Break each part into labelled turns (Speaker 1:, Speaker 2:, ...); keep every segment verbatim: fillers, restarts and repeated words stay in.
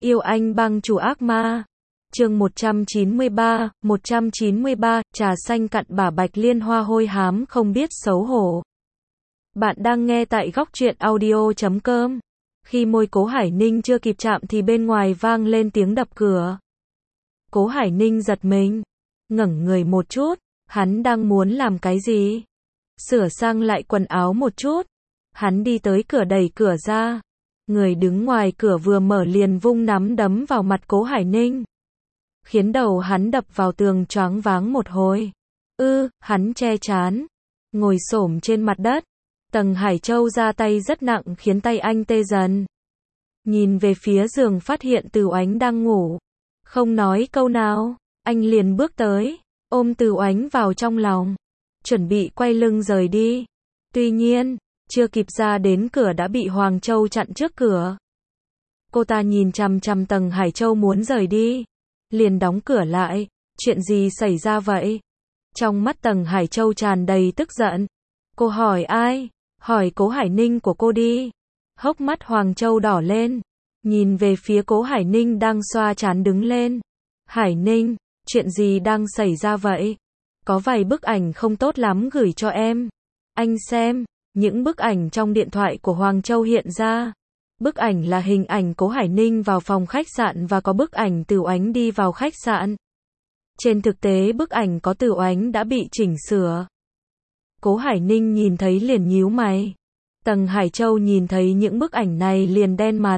Speaker 1: Yêu anh bang chủ ác ma. Chương một trăm chín mươi ba, một trăm chín mươi ba, trà xanh cặn bả Bạch Liên Hoa hôi hám không biết xấu hổ. Bạn đang nghe tại góc truyện audio chấm com. Khi môi Cố Hải Ninh chưa kịp chạm thì bên ngoài vang lên tiếng đập cửa. Cố Hải Ninh giật mình, ngẩng người một chút, hắn đang muốn làm cái gì? Sửa sang lại quần áo một chút. Hắn đi tới cửa đẩy cửa ra. Người đứng ngoài cửa vừa mở liền vung nắm đấm vào mặt Cố Hải Ninh, khiến đầu hắn đập vào tường choáng váng một hồi. Ư, hắn che trán, ngồi xổm trên mặt đất. Tầng Hải Châu ra tay rất nặng khiến tay anh tê dần. Nhìn về phía giường phát hiện Từ Oánh đang ngủ. Không nói câu nào, anh liền bước tới, ôm Từ Oánh vào trong lòng, chuẩn bị quay lưng rời đi. Tuy nhiên, chưa kịp ra đến cửa đã bị Hoàng Châu chặn trước cửa. Cô ta nhìn chằm chằm Tầng Hải Châu muốn rời đi, liền đóng cửa lại. Chuyện gì xảy ra vậy? Trong mắt Tầng Hải Châu tràn đầy tức giận. Cô hỏi ai? Hỏi Cố Hải Ninh của cô đi. Hốc mắt Hoàng Châu đỏ lên, nhìn về phía Cố Hải Ninh đang xoa trán đứng lên. Hải Ninh, chuyện gì đang xảy ra vậy? Có vài bức ảnh không tốt lắm gửi cho em. Anh xem. Những bức ảnh trong điện thoại của Hoàng Châu hiện ra. Bức ảnh là hình ảnh Cố Hải Ninh vào phòng khách sạn và có bức ảnh Từ Oánh đi vào khách sạn. Trên thực tế bức ảnh có Từ Oánh đã bị chỉnh sửa. Cố Hải Ninh nhìn thấy liền nhíu mày. Tầng Hải Châu nhìn thấy những bức ảnh này liền đen mặt.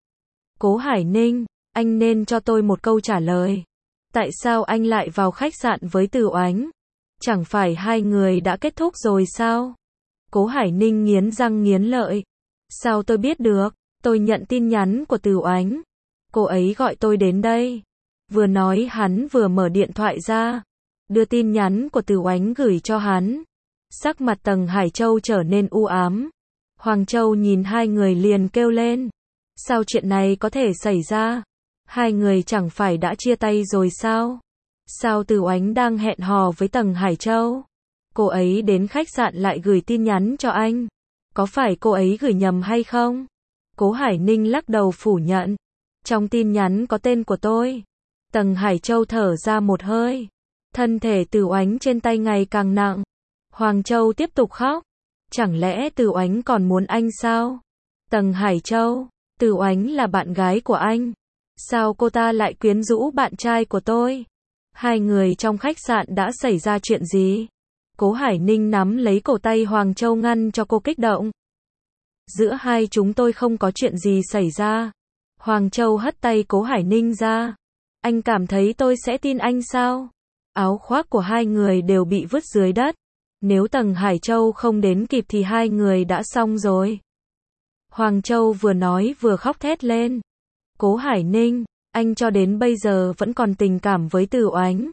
Speaker 1: Cố Hải Ninh, anh nên cho tôi một câu trả lời. Tại sao anh lại vào khách sạn với Từ Oánh? Chẳng phải hai người đã kết thúc rồi sao? Cố Hải Ninh nghiến răng nghiến lợi. Sao tôi biết được? Tôi nhận tin nhắn của Từ Oánh. Cô ấy gọi tôi đến đây. Vừa nói hắn vừa mở điện thoại ra, đưa tin nhắn của Từ Oánh gửi cho hắn. Sắc mặt Tầng Hải Châu trở nên u ám. Hoàng Châu nhìn hai người liền kêu lên. Sao chuyện này có thể xảy ra? Hai người chẳng phải đã chia tay rồi sao? Sao Từ Oánh đang hẹn hò với Tầng Hải Châu? Cô ấy đến khách sạn lại gửi tin nhắn cho anh. Có phải cô ấy gửi nhầm hay không? Cố Hải Ninh lắc đầu phủ nhận. Trong tin nhắn có tên của tôi. Tầng Hải Châu thở ra một hơi. Thân thể Từ Oánh trên tay ngày càng nặng. Hoàng Châu tiếp tục khóc. Chẳng lẽ Từ Oánh còn muốn anh sao? Tầng Hải Châu, Từ Oánh là bạn gái của anh. Sao cô ta lại quyến rũ bạn trai của tôi? Hai người trong khách sạn đã xảy ra chuyện gì? Cố Hải Ninh nắm lấy cổ tay Hoàng Châu ngăn cho cô kích động. Giữa hai chúng tôi không có chuyện gì xảy ra. Hoàng Châu hất tay Cố Hải Ninh ra. Anh cảm thấy tôi sẽ tin anh sao? Áo khoác của hai người đều bị vứt dưới đất. Nếu Tầng Hải Châu không đến kịp thì hai người đã xong rồi. Hoàng Châu vừa nói vừa khóc thét lên. Cố Hải Ninh, anh cho đến bây giờ vẫn còn tình cảm với Từ Oánh.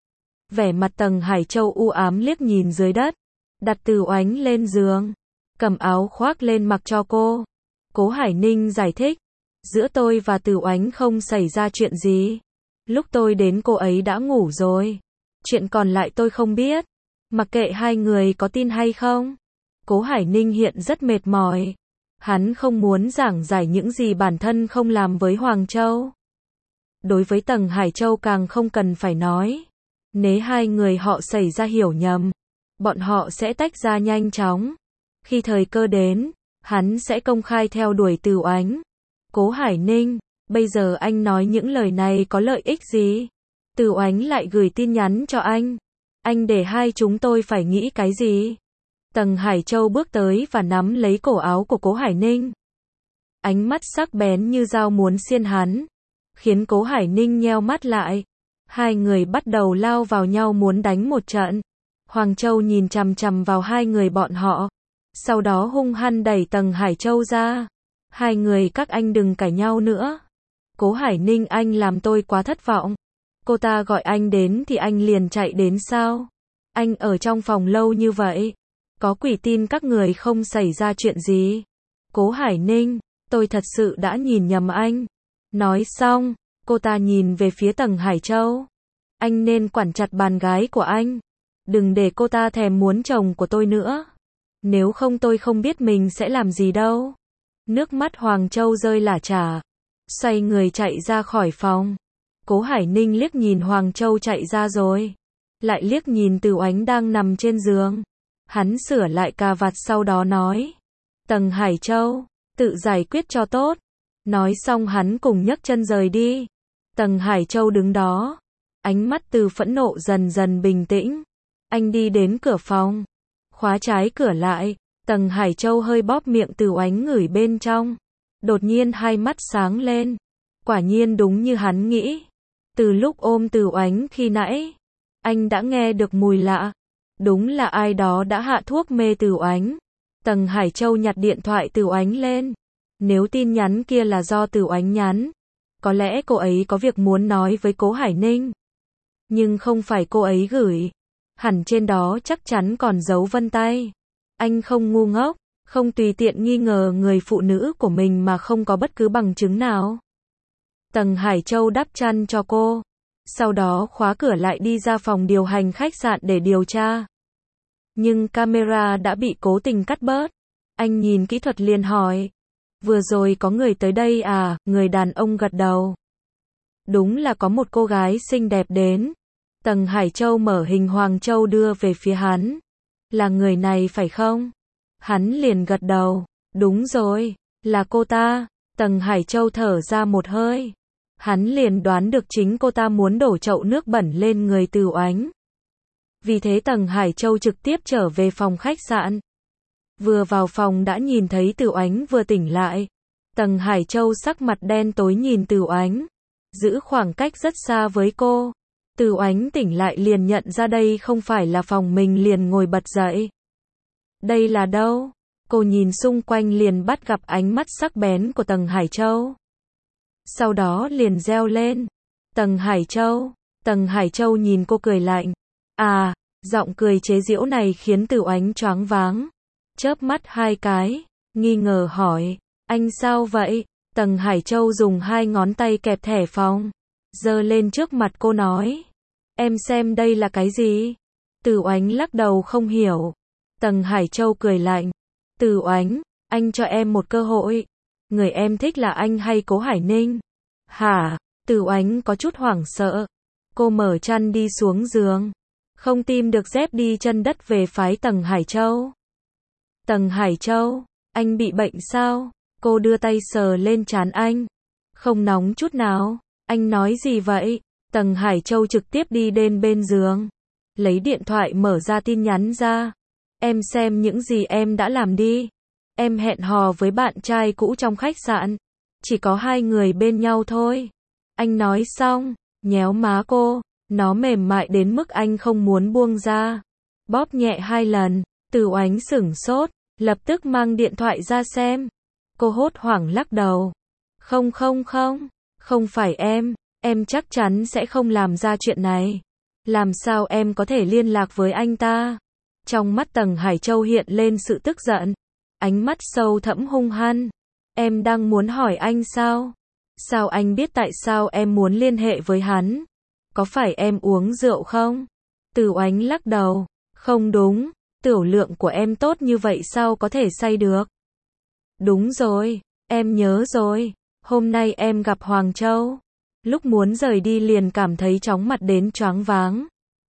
Speaker 1: Vẻ mặt Tầng Hải Châu u ám liếc nhìn dưới đất. Đặt Từ Oánh lên giường, cầm áo khoác lên mặc cho cô. Cố Hải Ninh giải thích. Giữa tôi và Từ Oánh không xảy ra chuyện gì. Lúc tôi đến cô ấy đã ngủ rồi. Chuyện còn lại tôi không biết. Mặc kệ hai người có tin hay không. Cố Hải Ninh hiện rất mệt mỏi. Hắn không muốn giảng giải những gì bản thân không làm với Hoàng Châu. Đối với Tầng Hải Châu càng không cần phải nói. Nếu hai người họ xảy ra hiểu nhầm, bọn họ sẽ tách ra nhanh chóng. Khi thời cơ đến, hắn sẽ công khai theo đuổi Từ Oánh. Cố Hải Ninh, bây giờ anh nói những lời này có lợi ích gì? Từ Oánh lại gửi tin nhắn cho anh. Anh để hai chúng tôi phải nghĩ cái gì? Tầng Hải Châu bước tới và nắm lấy cổ áo của Cố Hải Ninh. Ánh mắt sắc bén như dao muốn xiên hắn, khiến Cố Hải Ninh nheo mắt lại. Hai người bắt đầu lao vào nhau muốn đánh một trận. Hoàng Châu nhìn chằm chằm vào hai người bọn họ. Sau đó hung hăng đẩy Tầng Hải Châu ra. Hai người các anh đừng cãi nhau nữa. Cố Hải Ninh, anh làm tôi quá thất vọng. Cô ta gọi anh đến thì anh liền chạy đến sao? Anh ở trong phòng lâu như vậy. Có quỷ tin các người không xảy ra chuyện gì. Cố Hải Ninh, tôi thật sự đã nhìn nhầm anh. Nói xong, cô ta nhìn về phía Tầng Hải Châu. Anh nên quản chặt bạn gái của anh. Đừng để cô ta thèm muốn chồng của tôi nữa. Nếu không tôi không biết mình sẽ làm gì đâu. Nước mắt Hoàng Châu rơi lả chả. xoay người chạy ra khỏi phòng. Cố Hải Ninh liếc nhìn Hoàng Châu chạy ra rồi, lại liếc nhìn Từ Oánh đang nằm trên giường. Hắn sửa lại cà vạt sau đó nói, Tầng Hải Châu, tự giải quyết cho tốt. Nói xong hắn cùng nhấc chân rời đi. Tầng Hải Châu đứng đó, ánh mắt từ phẫn nộ dần dần bình tĩnh. Anh đi đến cửa phòng, khóa trái cửa lại. Tầng Hải Châu hơi bóp miệng Từ Oánh ngửi bên trong. Đột nhiên hai mắt sáng lên. Quả nhiên đúng như hắn nghĩ. Từ lúc ôm Từ Oánh khi nãy, anh đã nghe được mùi lạ. Đúng là ai đó đã hạ thuốc mê Từ Oánh. Tầng Hải Châu nhặt điện thoại Từ Oánh lên. Nếu tin nhắn kia là do Từ Oánh nhắn, có lẽ cô ấy có việc muốn nói với Cố Hải Ninh. Nhưng không phải cô ấy gửi. Hẳn trên đó chắc chắn còn dấu vân tay. Anh không ngu ngốc, không tùy tiện nghi ngờ người phụ nữ của mình mà không có bất cứ bằng chứng nào. Tầng Hải Châu đắp chăn cho cô, sau đó khóa cửa lại đi ra phòng điều hành khách sạn để điều tra. Nhưng camera đã bị cố tình cắt bớt. Anh nhìn kỹ thuật liền hỏi, vừa rồi có người tới đây à? Người đàn ông gật đầu. Đúng là có một cô gái xinh đẹp đến. Tầng Hải Châu mở hình Hoàng Châu đưa về phía hắn. Là người này phải không? Hắn liền gật đầu. Đúng rồi, là cô ta. Tầng Hải Châu thở ra một hơi. Hắn liền đoán được chính cô ta muốn đổ chậu nước bẩn lên người Từ Oánh. Vì thế Tầng Hải Châu trực tiếp trở về phòng khách sạn. Vừa vào phòng đã nhìn thấy Từ Oánh vừa tỉnh lại. Tầng Hải Châu sắc mặt đen tối nhìn Từ Oánh, giữ khoảng cách rất xa với cô. Từ Oánh tỉnh lại liền nhận ra đây không phải là phòng mình liền ngồi bật dậy. Đây là đâu? Cô nhìn xung quanh liền bắt gặp ánh mắt sắc bén của Tầng Hải Châu. Sau đó liền reo lên. Tầng Hải Châu. Tầng Hải Châu nhìn cô cười lạnh. À, giọng cười chế giễu này khiến Từ Oánh choáng váng. Chớp mắt hai cái, nghi ngờ hỏi, anh sao vậy? Tầng Hải Châu dùng hai ngón tay kẹp thẻ phòng, giơ lên trước mặt cô nói, em xem đây là cái gì? Từ Oánh lắc đầu không hiểu. Tầng Hải Châu cười lạnh, Từ Oánh, anh cho em một cơ hội. Người em thích là anh hay Cố Hải Ninh? Hả? Từ Oánh có chút hoảng sợ. Cô mở chăn đi xuống giường, không tìm được dép đi chân đất về phái Tầng Hải Châu. Tầng Hải Châu, anh bị bệnh sao? Cô đưa tay sờ lên trán anh. Không nóng chút nào. Anh nói gì vậy? Tầng Hải Châu trực tiếp đi đến bên giường, lấy điện thoại mở ra tin nhắn ra. Em xem những gì em đã làm đi. Em hẹn hò với bạn trai cũ trong khách sạn. Chỉ có hai người bên nhau thôi. Anh nói xong, nhéo má cô. Nó mềm mại đến mức anh không muốn buông ra. Bóp nhẹ hai lần. Từ Oánh sửng sốt, lập tức mang điện thoại ra xem. Cô hốt hoảng lắc đầu. Không không không, không phải em, em chắc chắn sẽ không làm ra chuyện này. Làm sao em có thể liên lạc với anh ta? Trong mắt Tầng Hải Châu hiện lên sự tức giận, ánh mắt sâu thẳm hung hăng. Em đang muốn hỏi anh sao? Sao anh biết tại sao em muốn liên hệ với hắn? Có phải em uống rượu không? Từ Oánh lắc đầu. Không đúng, tiểu lượng của em tốt như vậy sao có thể say được? Đúng rồi, em nhớ rồi. Hôm nay em gặp Hoàng Châu. Lúc muốn rời đi liền cảm thấy chóng mặt đến choáng váng.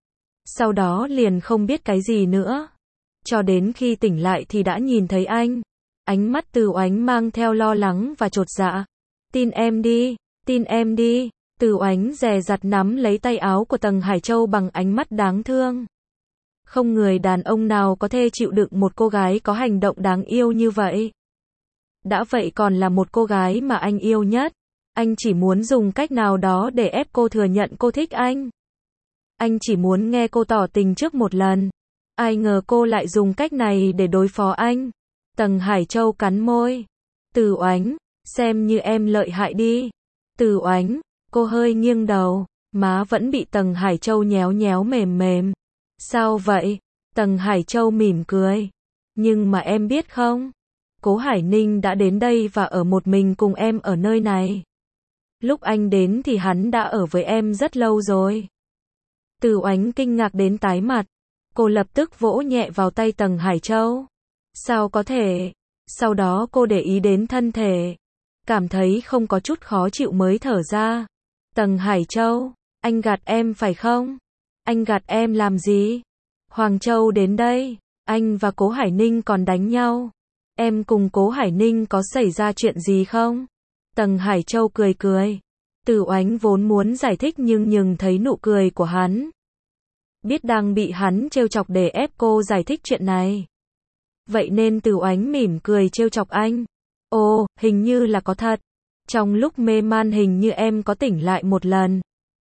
Speaker 1: Sau đó liền không biết cái gì nữa. Cho đến khi tỉnh lại thì đã nhìn thấy anh. Ánh mắt Từ Oánh mang theo lo lắng và chột dạ. Tin em đi, tin em đi. Từ Oánh dè dặt nắm lấy tay áo của Tầng Hải Châu bằng ánh mắt đáng thương. Không người đàn ông nào có thể chịu đựng một cô gái có hành động đáng yêu như vậy. Đã vậy còn là một cô gái mà anh yêu nhất. Anh chỉ muốn dùng cách nào đó để ép cô thừa nhận cô thích anh. Anh chỉ muốn nghe cô tỏ tình trước một lần. Ai ngờ cô lại dùng cách này để đối phó anh. Tầng Hải Châu cắn môi. Từ Oánh, xem như em lợi hại đi. Từ Oánh, cô hơi nghiêng đầu, má vẫn bị Tầng Hải Châu nhéo nhéo mềm mềm. Sao vậy? Tầng Hải Châu mỉm cười. Nhưng mà em biết không? Cố Hải Ninh đã đến đây và ở một mình cùng em ở nơi này. Lúc anh đến thì hắn đã ở với em rất lâu rồi. Từ Oánh kinh ngạc đến tái mặt. Cô lập tức vỗ nhẹ vào tay Tầng Hải Châu. Sao có thể? Sau đó cô để ý đến thân thể. cảm thấy không có chút khó chịu mới thở ra. Tầng Hải Châu, anh gạt em phải không? Anh gạt em làm gì? Hoàng Châu đến đây, anh và Cố Hải Ninh còn đánh nhau. Em cùng Cố Hải Ninh có xảy ra chuyện gì không? Tầng Hải Châu cười cười. Từ Oánh vốn muốn giải thích nhưng nhưng thấy nụ cười của hắn. Biết đang bị hắn trêu chọc để ép cô giải thích chuyện này. Vậy nên Từ Oánh mỉm cười trêu chọc anh. Ồ, hình như là có thật. Trong lúc mê man hình như em có tỉnh lại một lần.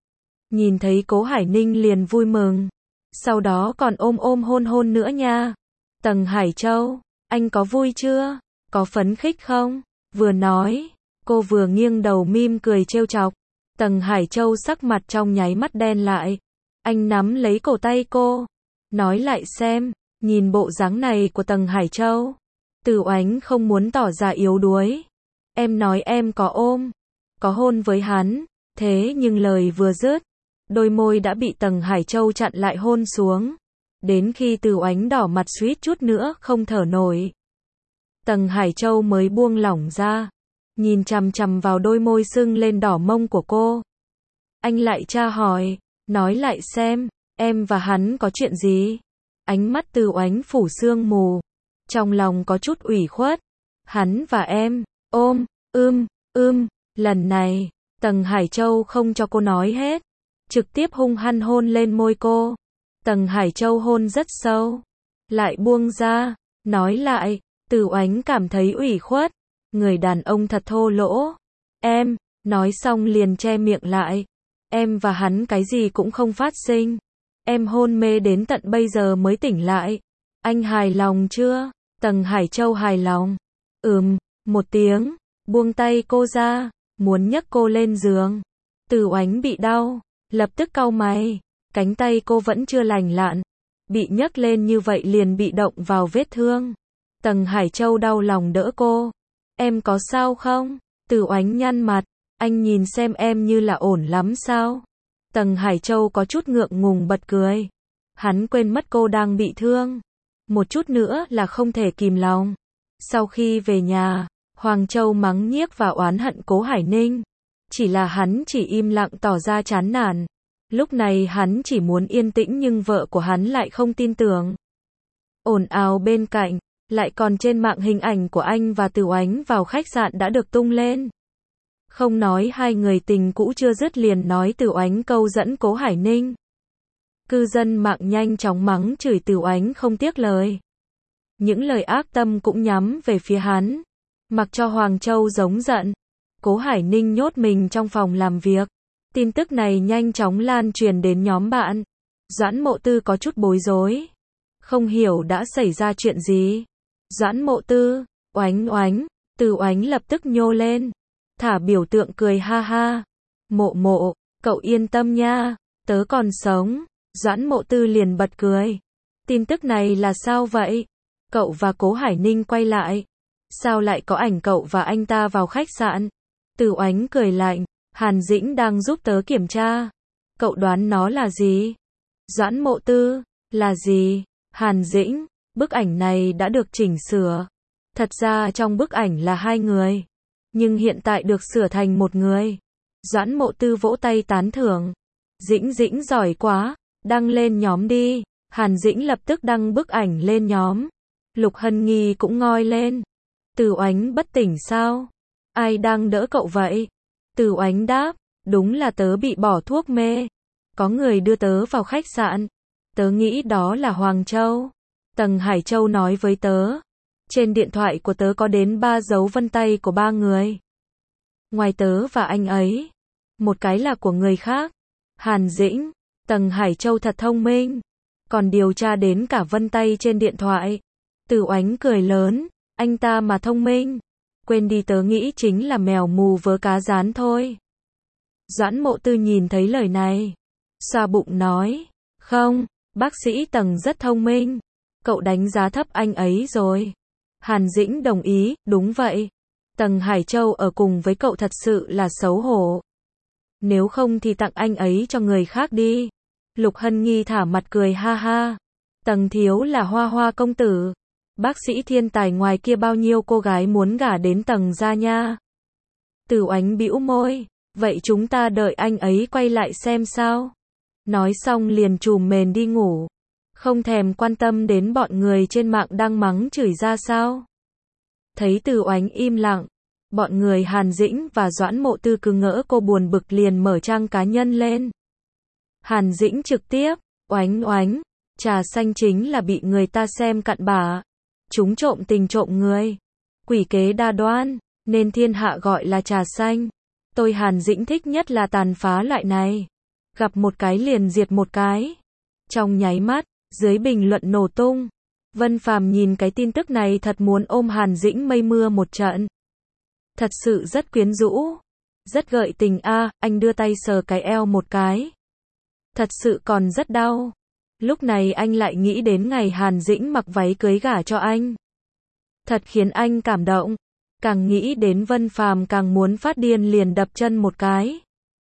Speaker 1: Nhìn thấy Cố Hải Ninh liền vui mừng. Sau đó còn ôm ôm hôn hôn nữa nha. Tầng Hải Châu, anh có vui chưa? Có phấn khích không? Vừa nói, cô vừa nghiêng đầu mỉm cười trêu chọc. Tầng Hải Châu sắc mặt trong nháy mắt đen lại. Anh nắm lấy cổ tay cô. Nói lại xem, nhìn bộ dáng này của Tầng Hải Châu. Từ Oánh không muốn tỏ ra yếu đuối. Em nói em có ôm, có hôn với hắn. Thế nhưng lời vừa dứt, đôi môi đã bị Tầng Hải Châu chặn lại hôn xuống. Đến khi Từ Oánh đỏ mặt suýt chút nữa không thở nổi. Tầng Hải Châu mới buông lỏng ra. Nhìn chằm chằm vào đôi môi sưng lên đỏ mông của cô. Anh lại tra hỏi, nói lại xem, em và hắn có chuyện gì? Ánh mắt Từ Oánh phủ sương mù. Trong lòng có chút ủy khuất. Hắn và em, ôm, ưm, ưm, lần này, Tầng Hải Châu không cho cô nói hết. Trực tiếp hung hăng hôn lên môi cô. Tầng Hải Châu hôn rất sâu. Lại buông ra, nói lại, Từ Oánh cảm thấy ủy khuất. Người đàn ông thật thô lỗ. Em, nói xong liền che miệng lại. Em và hắn cái gì cũng không phát sinh. Em hôn mê đến tận bây giờ mới tỉnh lại. Anh hài lòng chưa? Tầng Hải Châu hài lòng. Ừm, một tiếng, buông tay cô ra, muốn nhấc cô lên giường. Từ Oánh bị đau, lập tức cau mày, cánh tay cô vẫn chưa lành lặn. Bị nhấc lên như vậy liền bị động vào vết thương. Tầng Hải Châu đau lòng đỡ cô. Em có sao không? Từ Oánh nhăn mặt, anh nhìn xem em như là ổn lắm sao? Tầng Hải Châu có chút ngượng ngùng bật cười. Hắn quên mất cô đang bị thương. Một chút nữa là không thể kìm lòng. Sau khi về nhà, Hoàng Châu mắng nhiếc và oán hận Cố Hải Ninh. Chỉ là hắn chỉ im lặng tỏ ra chán nản. Lúc này hắn chỉ muốn yên tĩnh nhưng vợ của hắn lại không tin tưởng. Ồn ào bên cạnh, lại còn trên mạng hình ảnh của anh và Từ Oánh vào khách sạn đã được tung lên. Không nói hai người tình cũ chưa dứt liền nói Từ Oánh câu dẫn Cố Hải Ninh. Cư dân mạng nhanh chóng mắng chửi Từ Oánh không tiếc lời. Những lời ác tâm cũng nhắm về phía hắn. Mặc cho Hoàng Châu giống giận. Cố Hải Ninh nhốt mình trong phòng làm việc. Tin tức này nhanh chóng lan truyền đến nhóm bạn. Doãn Mộ Tư có chút bối rối. Không hiểu đã xảy ra chuyện gì. Doãn Mộ Tư, Oánh Oánh, Từ Oánh lập tức nhô lên. Thả biểu tượng cười ha ha. Mộ mộ, cậu yên tâm nha, tớ còn sống. Doãn Mộ Tư liền bật cười. Tin tức này là sao vậy? Cậu và Cố Hải Ninh quay lại. Sao lại có ảnh cậu và anh ta vào khách sạn? Từ Oánh cười lạnh. Hàn Dĩnh đang giúp tớ kiểm tra. Cậu đoán nó là gì? Doãn Mộ Tư, là gì? Hàn Dĩnh, bức ảnh này đã được chỉnh sửa. Thật ra trong bức ảnh là hai người. Nhưng hiện tại được sửa thành một người. Doãn Mộ Tư vỗ tay tán thưởng. Dĩnh Dĩnh giỏi quá, đăng lên nhóm đi. Hàn Dĩnh lập tức đăng bức ảnh lên nhóm. Lục Hân Nghi cũng ngoi lên. Từ Oánh bất tỉnh sao? Ai đang đỡ cậu vậy? Từ Oánh đáp, đúng là tớ bị bỏ thuốc mê. Có người đưa tớ vào khách sạn. Tớ nghĩ đó là Hoàng Châu. Tầng Hải Châu nói với tớ. Trên điện thoại của tớ có đến ba dấu vân tay của ba người. Ngoài tớ và anh ấy. Một cái là của người khác. Hàn Dĩnh, Tầng Hải Châu thật thông minh. Còn điều tra đến cả vân tay trên điện thoại. Từ Oánh cười lớn. Anh ta mà thông minh. Quên đi tớ nghĩ chính là mèo mù vớ cá rán thôi. Doãn Mộ Tư nhìn thấy lời này. Xoa bụng nói. Không, bác sĩ Tầng rất thông minh. Cậu đánh giá thấp anh ấy rồi. Hàn Dĩnh đồng ý, đúng vậy. Tầng Hải Châu ở cùng với cậu thật sự là xấu hổ. Nếu không thì tặng anh ấy cho người khác đi. Lục Hân Nghi thả mặt cười ha ha. Tầng thiếu là hoa hoa công tử. Bác sĩ thiên tài ngoài kia bao nhiêu cô gái muốn gả đến Tầng gia nha. Từ Oánh bĩu môi, vậy chúng ta đợi anh ấy quay lại xem sao. Nói xong liền trùm mền đi ngủ. Không thèm quan tâm đến bọn người trên mạng đang mắng chửi ra sao. Thấy Từ Oánh im lặng, bọn người Hàn Dĩnh và Doãn Mộ Tư cứ ngỡ cô buồn bực liền mở trang cá nhân lên. Hàn Dĩnh trực tiếp, Oánh Oánh, trà xanh chính là bị người ta xem cặn bã. Chúng trộm tình trộm người. Quỷ kế đa đoan, nên thiên hạ gọi là trà xanh. Tôi Hàn Dĩnh thích nhất là tàn phá loại này. Gặp một cái liền diệt một cái. Trong nháy mắt, dưới bình luận nổ tung. Vân Phàm nhìn cái tin tức này thật muốn ôm Hàn Dĩnh mây mưa một trận. Thật sự rất quyến rũ. Rất gợi tình a, à, anh đưa tay sờ cái eo một cái. Thật sự còn rất đau. Lúc này anh lại nghĩ đến ngày Hàn Dĩnh mặc váy cưới gả cho anh. Thật khiến anh cảm động. Càng nghĩ đến Vân Phàm càng muốn phát điên liền đập chân một cái.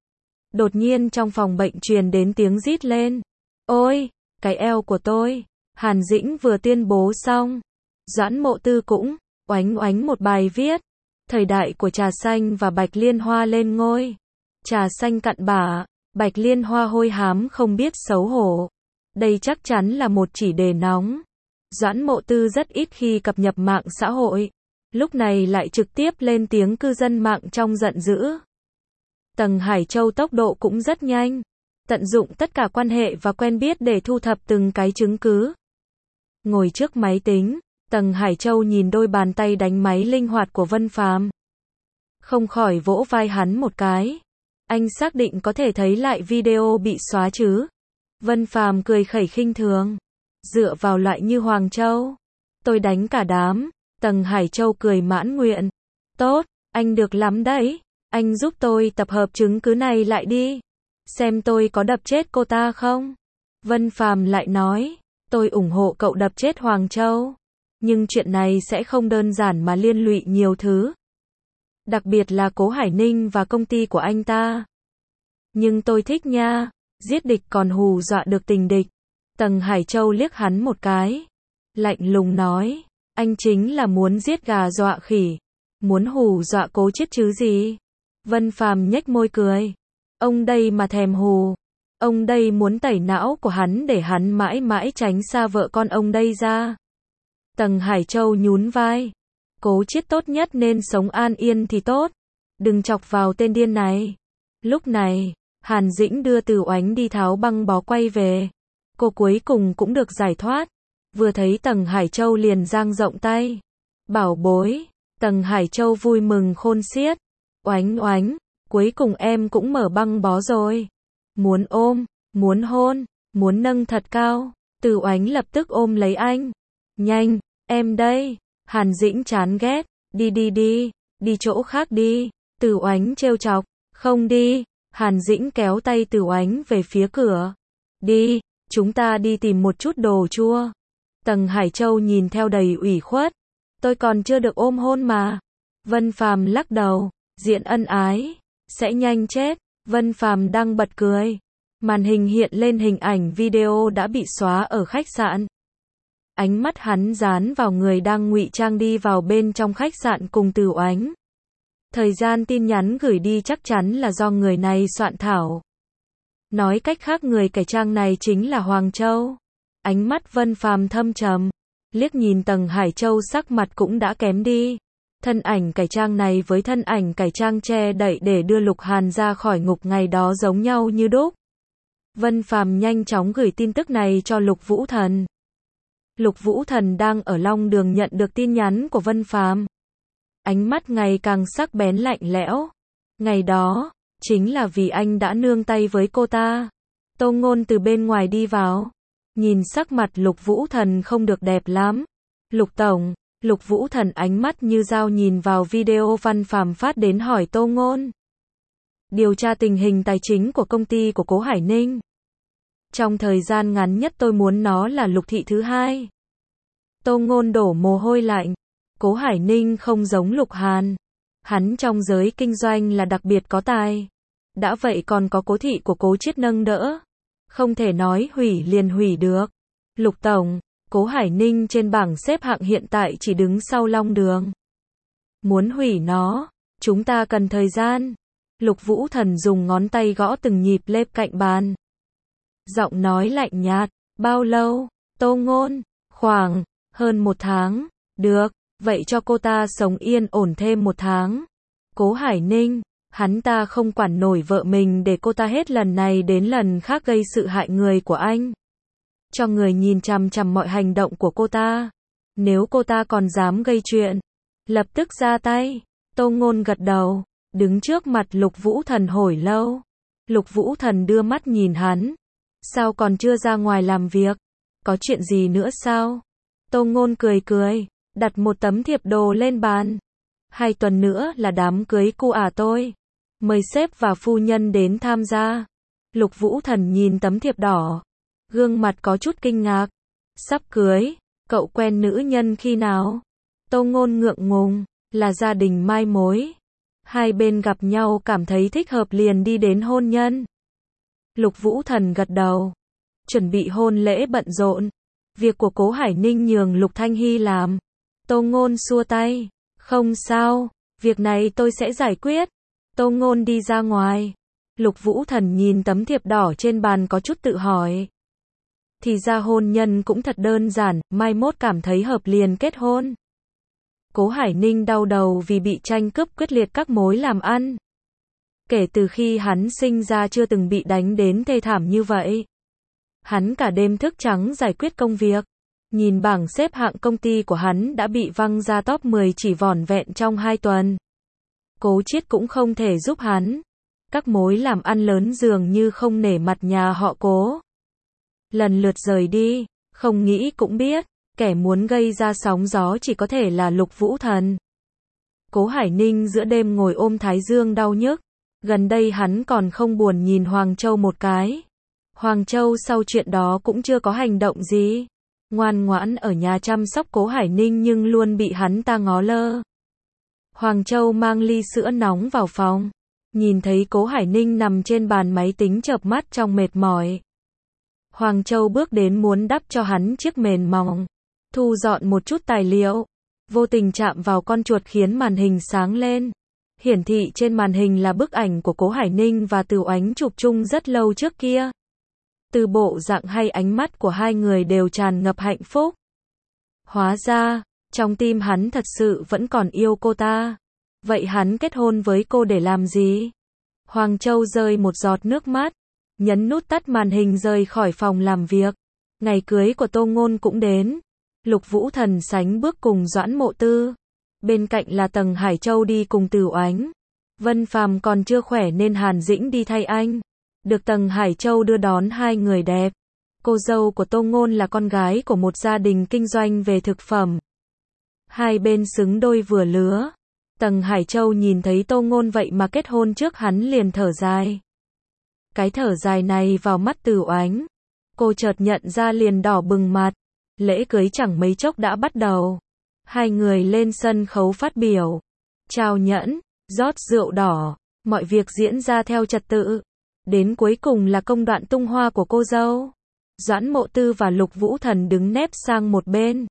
Speaker 1: Đột nhiên trong phòng bệnh truyền đến tiếng rít lên. Ôi, cái eo của tôi. Hàn Dĩnh vừa tuyên bố xong. Doãn Mộ Tư cũng oánh oánh một bài viết. Thời đại của trà xanh và bạch liên hoa lên ngôi. Trà xanh cặn bã, bạch liên hoa hôi hám không biết xấu hổ. Đây chắc chắn là một chỉ đề nóng. Doãn Mộ Tư rất ít khi cập nhật mạng xã hội. Lúc này lại trực tiếp lên tiếng cư dân mạng trong giận dữ. Tầng Hải Châu tốc độ cũng rất nhanh. Tận dụng tất cả quan hệ và quen biết để thu thập từng cái chứng cứ. Ngồi trước máy tính, Tầng Hải Châu nhìn đôi bàn tay đánh máy linh hoạt của Vân Phàm. Không khỏi vỗ vai hắn một cái. Anh xác định có thể thấy lại video bị xóa chứ? Vân Phàm cười khẩy khinh thường. Dựa vào loại như Hoàng Châu. Tôi đánh cả đám. Tầng Hải Châu cười mãn nguyện. Tốt, anh được lắm đấy. Anh giúp tôi tập hợp chứng cứ này lại đi. Xem tôi có đập chết cô ta không? Vân Phàm lại nói. Tôi ủng hộ cậu đập chết Hoàng Châu. Nhưng chuyện này sẽ không đơn giản mà liên lụy nhiều thứ. Đặc biệt là Cố Hải Ninh và công ty của anh ta. Nhưng tôi thích nha. Giết địch còn hù dọa được tình địch. Tầng Hải Châu liếc hắn một cái. Lạnh lùng nói. Anh chính là muốn giết gà dọa khỉ. Muốn hù dọa Cố Chiết chứ gì. Vân Phàm nhếch môi cười. Ông đây mà thèm hù. Ông đây muốn tẩy não của hắn để hắn mãi mãi tránh xa vợ con ông đây ra. Tầng Hải Châu nhún vai. Cố Chiết tốt nhất nên sống an yên thì tốt. Đừng chọc vào tên điên này. Lúc này, Hàn Dĩnh đưa Từ Oánh đi tháo băng bó quay về. Cô cuối cùng cũng được giải thoát. Vừa thấy Tầng Hải Châu liền dang rộng tay. Bảo bối. Tầng Hải Châu vui mừng khôn xiết. Oánh oánh, cuối cùng em cũng mở băng bó rồi. Muốn ôm, muốn hôn, muốn nâng thật cao. Từ Oánh lập tức ôm lấy anh. Nhanh, em đây. Hàn Dĩnh chán ghét. Đi đi đi, đi chỗ khác đi. Từ Oánh trêu chọc. Không đi. Hàn Dĩnh kéo tay Từ Oánh về phía cửa. Đi, chúng ta đi tìm một chút đồ chua. Tầng Hải Châu nhìn theo đầy ủy khuất. Tôi còn chưa được ôm hôn mà. Vân Phàm lắc đầu. Diện ân ái. Sẽ nhanh chết. Vân Phàm đang bật cười. Màn hình hiện lên hình ảnh video đã bị xóa ở khách sạn. Ánh mắt hắn dán vào người đang ngụy trang đi vào bên trong khách sạn cùng Từ Oánh. Thời gian tin nhắn gửi đi chắc chắn là do người này soạn thảo. Nói cách khác người cải trang này chính là Hoàng Châu. Ánh mắt Vân Phàm thâm trầm. Liếc nhìn Tầng Hải Châu sắc mặt cũng đã kém đi. Thân ảnh cải trang này với thân ảnh cải trang che đậy để đưa Lục Hàn ra khỏi ngục ngày đó giống nhau như đúc. Vân Phàm nhanh chóng gửi tin tức này cho Lục Vũ Thần. Lục Vũ Thần đang ở Long Đường nhận được tin nhắn của Vân Phàm. Ánh mắt ngày càng sắc bén lạnh lẽo. Ngày đó, chính là vì anh đã nương tay với cô ta. Tô Ngôn từ bên ngoài đi vào. Nhìn sắc mặt Lục Vũ Thần không được đẹp lắm. Lục Tổng, Lục Vũ Thần ánh mắt như dao nhìn vào video Vân Phàm phát đến hỏi Tô Ngôn. Điều tra tình hình tài chính của công ty của Cố Hải Ninh. Trong thời gian ngắn nhất tôi muốn nó là Lục thị thứ hai. Tô Ngôn đổ mồ hôi lạnh. Cố Hải Ninh không giống Lục Hàn. Hắn trong giới kinh doanh là đặc biệt có tài. Đã vậy còn có Cố thị của Cố Chiết nâng đỡ. Không thể nói hủy liền hủy được. Lục Tổng, Cố Hải Ninh trên bảng xếp hạng hiện tại chỉ đứng sau Long Đường. Muốn hủy nó, Chúng ta cần thời gian. Lục Vũ Thần dùng ngón tay gõ từng nhịp lép cạnh bàn. Giọng nói lạnh nhạt. Bao lâu? Tô Ngôn. Khoảng hơn một tháng. Được, vậy cho cô ta sống yên ổn thêm một tháng. Cố Hải Ninh. Hắn ta không quản nổi vợ mình để cô ta hết lần này đến lần khác gây sự hại người của anh. Cho người nhìn chằm chằm mọi hành động của cô ta. Nếu cô ta còn dám gây chuyện, lập tức ra tay. Tô Ngôn gật đầu, đứng trước mặt Lục Vũ Thần hồi lâu. Lục Vũ Thần đưa mắt nhìn hắn. Sao còn chưa ra ngoài làm việc? Có chuyện gì nữa sao? Tô Ngôn cười cười, đặt một tấm thiệp đồ lên bàn. Hai tuần nữa là đám cưới cu ả tôi. Mời sếp và phu nhân đến tham gia. Lục Vũ Thần nhìn tấm thiệp đỏ. Gương mặt có chút kinh ngạc. Sắp cưới, cậu quen nữ nhân khi nào? Tô Ngôn ngượng ngùng, là gia đình mai mối. Hai bên gặp nhau cảm thấy thích hợp liền đi đến hôn nhân. Lục Vũ Thần gật đầu. Chuẩn bị hôn lễ bận rộn. Việc của Cố Hải Ninh nhường Lục Thanh Hy làm. Tô Ngôn xua tay. Không sao, việc này tôi sẽ giải quyết. Tô Ngôn đi ra ngoài. Lục Vũ Thần nhìn tấm thiệp đỏ trên bàn có chút tự hỏi. Thì ra hôn nhân cũng thật đơn giản, mai mốt cảm thấy hợp liền kết hôn. Cố Hải Ninh đau đầu vì bị tranh cướp quyết liệt các mối làm ăn. Kể từ khi hắn sinh ra chưa từng bị đánh đến thê thảm như vậy. Hắn cả đêm thức trắng giải quyết công việc. Nhìn bảng xếp hạng công ty của hắn đã bị văng ra top mười chỉ vỏn vẹn trong hai tuần. Cố Chiết cũng không thể giúp hắn. Các mối làm ăn lớn dường như không nể mặt nhà họ Cố. Lần lượt rời đi, không nghĩ cũng biết, kẻ muốn gây ra sóng gió chỉ có thể là Lục Vũ Thần. Cố Hải Ninh giữa đêm ngồi ôm thái dương đau nhức. Gần đây hắn còn không buồn nhìn Hoàng Châu một cái. Hoàng Châu sau chuyện đó cũng chưa có hành động gì. Ngoan ngoãn ở nhà chăm sóc Cố Hải Ninh nhưng luôn bị hắn ta ngó lơ. Hoàng Châu mang ly sữa nóng vào phòng. Nhìn thấy Cố Hải Ninh nằm trên bàn máy tính chợp mắt trong mệt mỏi. Hoàng Châu bước đến muốn đắp cho hắn chiếc mền mỏng. Thu dọn một chút tài liệu. Vô tình chạm vào con chuột khiến màn hình sáng lên. Hiển thị trên màn hình là bức ảnh của Cố Hải Ninh và Từ Oánh chụp chung rất lâu trước kia. Từ bộ dạng hay ánh mắt của hai người đều tràn ngập hạnh phúc. Hóa ra, trong tim hắn thật sự vẫn còn yêu cô ta. Vậy hắn kết hôn với cô để làm gì? Hoàng Châu rơi một giọt nước mắt, nhấn nút tắt màn hình rời khỏi phòng làm việc. Ngày cưới của Tô Ngôn cũng đến. Lục Vũ Thần sánh bước cùng Doãn Mộ Tư. Bên cạnh là Tầng Hải Châu đi cùng Từ Oánh. Vân Phàm còn chưa khỏe nên Hàn Dĩnh đi thay anh. Được Tầng Hải Châu đưa đón hai người đẹp. Cô dâu của Tô Ngôn là con gái của một gia đình kinh doanh về thực phẩm. Hai bên xứng đôi vừa lứa. Tầng Hải Châu nhìn thấy Tô Ngôn vậy mà kết hôn trước hắn liền thở dài. Cái thở dài này vào mắt Từ Oánh. Cô chợt nhận ra liền đỏ bừng mặt. Lễ cưới chẳng mấy chốc đã bắt đầu. Hai người lên sân khấu phát biểu. Trao nhẫn, rót rượu đỏ. Mọi việc diễn ra theo trật tự. Đến cuối cùng là công đoạn tung hoa của cô dâu. Doãn Mộ Tư và Lục Vũ Thần đứng nép sang một bên.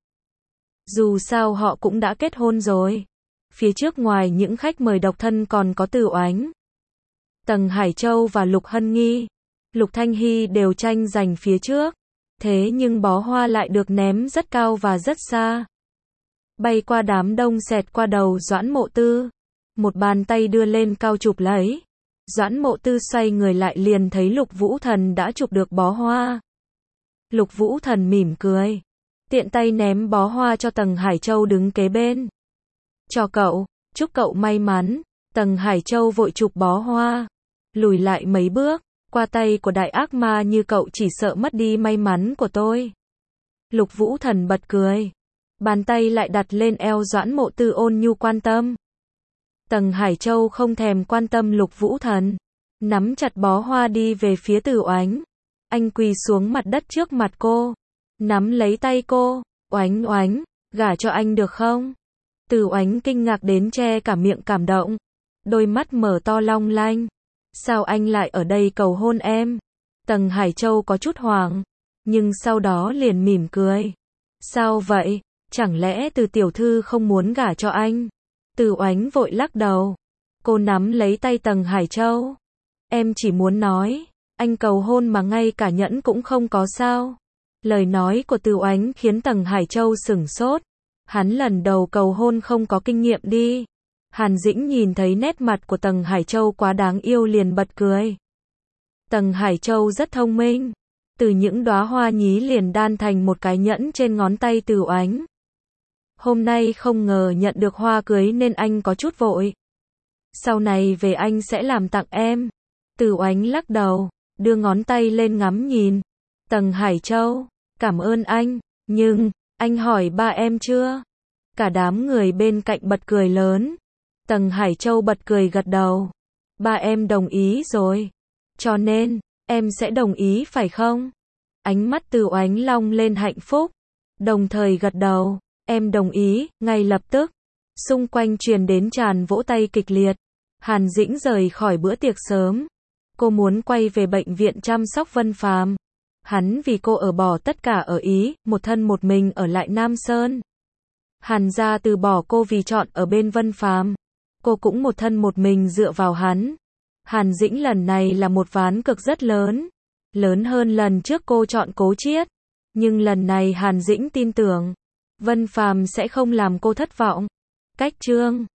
Speaker 1: Dù sao họ cũng đã kết hôn rồi. Phía trước ngoài những khách mời độc thân còn có Từ Oánh, Tầng Hải Châu và Lục Hân Nghi. Lục Thanh Hy đều tranh giành phía trước. Thế nhưng bó hoa lại được ném rất cao và rất xa. Bay qua đám đông xẹt qua đầu Doãn Mộ Tư. Một bàn tay đưa lên cao chụp lấy. Doãn Mộ Tư xoay người lại liền thấy Lục Vũ Thần đã chụp được bó hoa. Lục Vũ Thần mỉm cười. Tiện tay ném bó hoa cho Tầng Hải Châu đứng kế bên. Cho cậu, chúc cậu may mắn. Tầng Hải Châu vội chụp bó hoa. Lùi lại mấy bước. Qua tay của đại ác ma như cậu chỉ sợ mất đi may mắn của tôi. Lục Vũ Thần bật cười. Bàn tay lại đặt lên eo Doãn Mộ Tư ôn nhu quan tâm. Tầng Hải Châu không thèm quan tâm Lục Vũ Thần. Nắm chặt bó hoa đi về phía Từ Oánh. Anh quỳ xuống mặt đất trước mặt cô. Nắm lấy tay cô. Oánh Oánh, gả cho anh được không? Từ Oánh kinh ngạc đến che cả miệng cảm động. Đôi mắt mở to long lanh. Sao anh lại ở đây cầu hôn em? Tầng Hải Châu có chút hoảng. Nhưng sau đó liền mỉm cười. Sao vậy? Chẳng lẽ Từ tiểu thư không muốn gả cho anh? Từ Oánh vội lắc đầu. Cô nắm lấy tay Tầng Hải Châu. Em chỉ muốn nói, anh cầu hôn mà ngay cả nhẫn cũng không có sao? Lời nói của Từ Oánh khiến Tầng Hải Châu sửng sốt. Hắn lần đầu cầu hôn không có kinh nghiệm đi. Hàn Dĩnh nhìn thấy nét mặt của Tầng Hải Châu quá đáng yêu liền bật cười. Tầng Hải Châu rất thông minh. Từ những đóa hoa nhí liền đan thành một cái nhẫn trên ngón tay Từ Oánh. Hôm nay không ngờ nhận được hoa cưới nên anh có chút vội. Sau này về anh sẽ làm tặng em. Từ Oánh lắc đầu, đưa ngón tay lên ngắm nhìn. Tầng Hải Châu, cảm ơn anh, nhưng, anh hỏi ba em chưa? Cả đám người bên cạnh bật cười lớn. Tầng Hải Châu bật cười gật đầu. Ba em đồng ý rồi. Cho nên, em sẽ đồng ý phải không? Ánh mắt Từ Oánh long lên hạnh phúc. Đồng thời gật đầu, em đồng ý, ngay lập tức. Xung quanh truyền đến tràn vỗ tay kịch liệt. Hàn Dĩnh rời khỏi bữa tiệc sớm. Cô muốn quay về bệnh viện chăm sóc Vân Phàm. Hắn vì cô ở bỏ tất cả ở Ý, một thân một mình ở lại Nam Sơn. Hàn gia từ bỏ cô vì chọn ở bên Vân Phàm. Cô cũng một thân một mình dựa vào hắn. Hàn Dĩnh lần này là một ván cược rất lớn. Lớn hơn lần trước cô chọn Cố Chiết. Nhưng lần này Hàn Dĩnh tin tưởng Vân Phàm sẽ không làm cô thất vọng. Cách chương